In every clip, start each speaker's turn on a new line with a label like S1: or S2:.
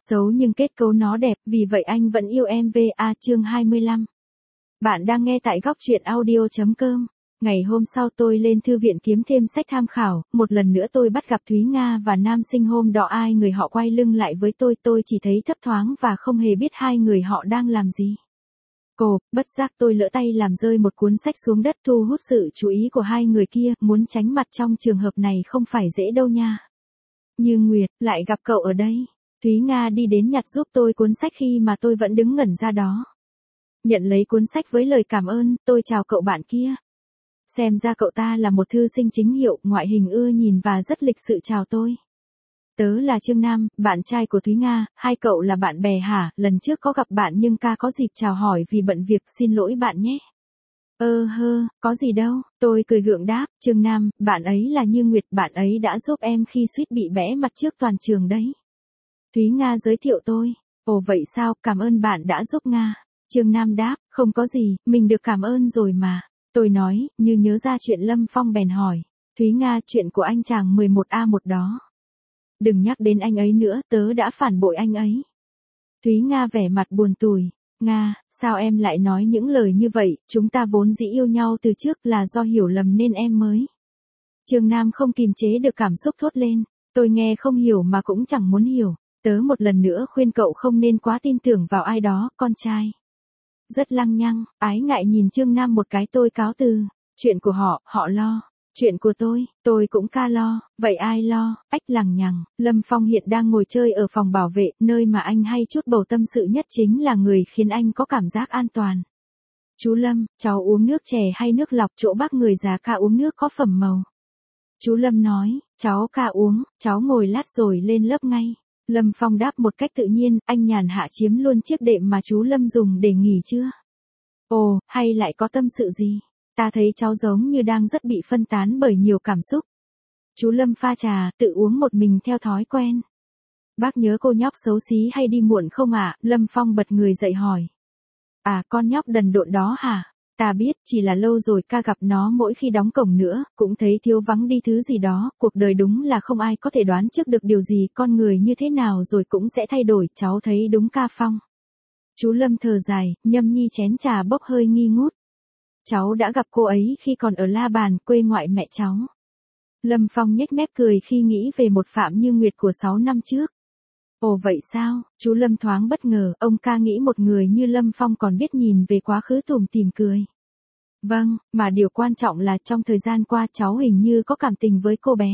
S1: Xấu nhưng kết cấu nó đẹp, vì vậy anh vẫn yêu em. VA chương 25. Bạn đang nghe tại góc truyện audio.com. Ngày hôm sau tôi lên thư viện kiếm thêm sách tham khảo, một lần nữa tôi bắt gặp Thúy Nga và nam sinh hôm đó ai người họ quay lưng lại với tôi chỉ thấy thấp thoáng và không hề biết hai người họ đang làm gì. Bất giác tôi lỡ tay làm rơi một cuốn sách xuống đất thu hút sự chú ý của hai người kia, muốn tránh mặt trong trường hợp này không phải dễ đâu nha. Như Nguyệt, lại gặp cậu ở đây. Thúy Nga đi đến nhặt giúp tôi cuốn sách khi mà tôi vẫn đứng ngẩn ra đó. Nhận lấy cuốn sách với lời cảm ơn, tôi chào cậu bạn kia. Xem ra cậu ta là một thư sinh chính hiệu, ngoại hình ưa nhìn và rất lịch sự chào tôi. Tớ là Trương Nam, bạn trai của Thúy Nga, hai cậu là bạn bè hả? Lần trước có gặp bạn nhưng ca có dịp chào hỏi vì bận việc, xin lỗi bạn nhé. Có gì đâu, tôi cười gượng đáp. Trương Nam, bạn ấy là Như Nguyệt, bạn ấy đã giúp em khi suýt bị bẽ mặt trước toàn trường đấy. Thúy Nga giới thiệu tôi. Ồ vậy sao, cảm ơn bạn đã giúp Nga. Trương Nam đáp, không có gì, mình được cảm ơn rồi mà. Tôi nói, như nhớ ra chuyện Lâm Phong bèn hỏi. Thúy Nga, chuyện của anh chàng 11A1 đó. Đừng nhắc đến anh ấy nữa, tớ đã phản bội anh ấy. Thúy Nga vẻ mặt buồn tủi. Nga, sao em lại nói những lời như vậy, chúng ta vốn dĩ yêu nhau từ trước, là do hiểu lầm nên em mới. Trương Nam không kìm chế được cảm xúc thốt lên. Tôi nghe không hiểu mà cũng chẳng muốn hiểu. Tớ một lần nữa khuyên cậu không nên quá tin tưởng vào ai đó, con trai. Rất lăng nhăng, ái ngại nhìn Trương Nam một cái, tôi cáo từ. Chuyện của họ lo. Chuyện của tôi cũng ca lo, vậy ai lo? Ách lằng nhằng. Lâm Phong hiện đang ngồi chơi ở phòng bảo vệ, nơi mà anh hay chút bầu tâm sự nhất chính là người khiến anh có cảm giác an toàn. Chú Lâm, cháu uống nước chè hay nước lọc? Chỗ bác người già ca uống nước có phẩm màu. Chú Lâm nói, cháu ca uống, cháu ngồi lát rồi lên lớp ngay. Lâm Phong đáp một cách tự nhiên, anh nhàn hạ chiếm luôn chiếc đệm mà chú Lâm dùng để nghỉ chưa? Ồ, hay lại có tâm sự gì? Ta thấy cháu giống như đang rất bị phân tán bởi nhiều cảm xúc. Chú Lâm pha trà, tự uống một mình theo thói quen. Bác nhớ cô nhóc xấu xí hay đi muộn không ạ? Lâm Phong bật người dậy hỏi. À, con nhóc đần độn đó hả? Ta biết, chỉ là lâu rồi ca gặp nó mỗi khi đóng cổng nữa, cũng thấy thiếu vắng đi thứ gì đó, cuộc đời đúng là không ai có thể đoán trước được điều gì, con người như thế nào rồi cũng sẽ thay đổi, cháu thấy đúng ca Phong. Chú Lâm thở dài, nhâm nhi chén trà bốc hơi nghi ngút. Cháu đã gặp cô ấy khi còn ở La Bàn, quê ngoại mẹ cháu. Lâm Phong nhếch mép cười khi nghĩ về một Phạm Như Nguyệt của 6 năm trước. Ồ vậy sao, chú Lâm thoáng bất ngờ, ông ca nghĩ một người như Lâm Phong còn biết nhìn về quá khứ tủm tỉm cười. Vâng, mà điều quan trọng là trong thời gian qua cháu hình như có cảm tình với cô bé.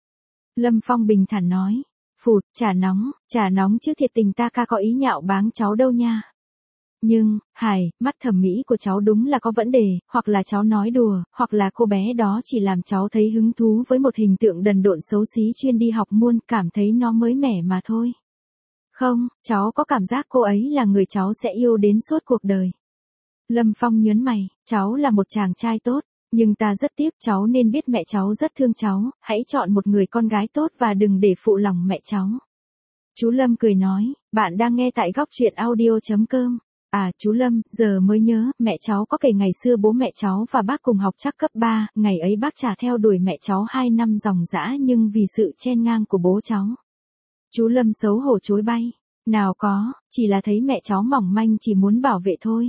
S1: Lâm Phong bình thản nói. Phụt, trà nóng chứ thiệt tình ta ca có ý nhạo báng cháu đâu nha. Nhưng, mắt thẩm mỹ của cháu đúng là có vấn đề, hoặc là cháu nói đùa, hoặc là cô bé đó chỉ làm cháu thấy hứng thú với một hình tượng đần độn xấu xí chuyên đi học muôn, cảm thấy nó mới mẻ mà thôi. Không, cháu có cảm giác cô ấy là người cháu sẽ yêu đến suốt cuộc đời. Lâm Phong nhớn mày, cháu là một chàng trai tốt, nhưng ta rất tiếc, cháu nên biết mẹ cháu rất thương cháu, hãy chọn một người con gái tốt và đừng để phụ lòng mẹ cháu. Chú Lâm cười nói, bạn đang nghe tại góc truyện audio.com. À, chú Lâm, giờ mới nhớ, mẹ cháu có kể ngày xưa bố mẹ cháu và bác cùng học chắc cấp 3, ngày ấy bác trả theo đuổi mẹ cháu 2 năm ròng rã nhưng vì sự chen ngang của bố cháu. Chú Lâm xấu hổ chối bay. Nào có, chỉ là thấy mẹ cháu mỏng manh chỉ muốn bảo vệ thôi.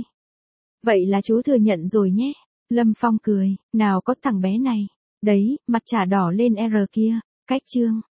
S1: Vậy là chú thừa nhận rồi nhé. Lâm Phong cười, nào có thằng bé này. Đấy, mặt chả đỏ lên R kia. Cách chương.